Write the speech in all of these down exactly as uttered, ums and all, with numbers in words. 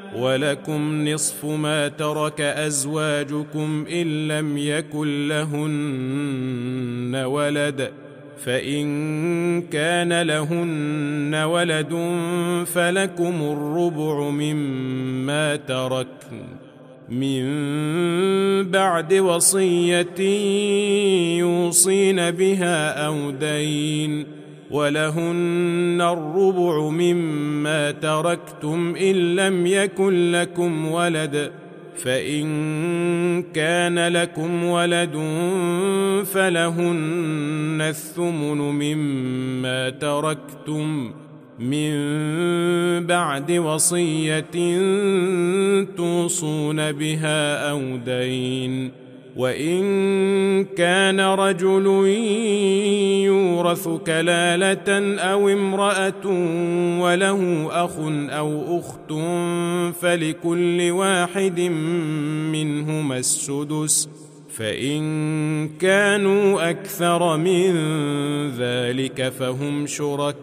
ولكم نصف ما ترك أزواجكم إن لم يكن لهن ولد، فإن كان لهن ولد فلكم الربع مما تركن من بعد وصية يوصين بها أو دين، ولهن الربع مما تركتم إن لم يكن لكم ولد، فإن كان لكم ولد فلهن الثمن مما تركتم من بعد وصية توصون بها أو دين. وإن كان رجل يورث كلالة أو امرأة وله أخ أو أخت فلكل واحد منهما السدس، فإن كانوا أكثر من ذلك فهم شركاء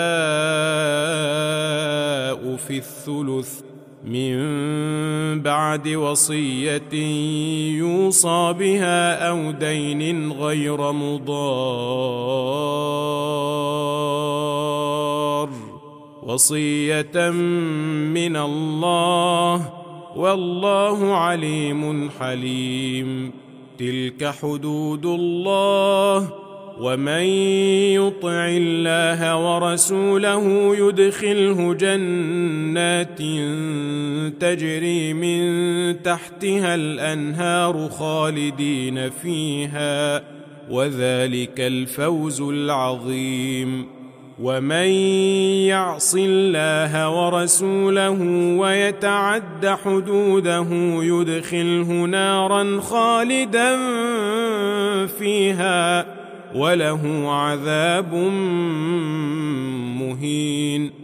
في الثلث من بعد وصية يوصى بها أو دين غير مضار، وصية من الله، والله عليم حليم. تلك حدود الله، ومن يطع الله ورسوله يدخله جنات تجري من تحتها الأنهار خالدين فيها، وذلك الفوز العظيم. ومن يعص الله ورسوله ويتعد حدوده يدخله نارا خالدا فيها وله عذاب مهين.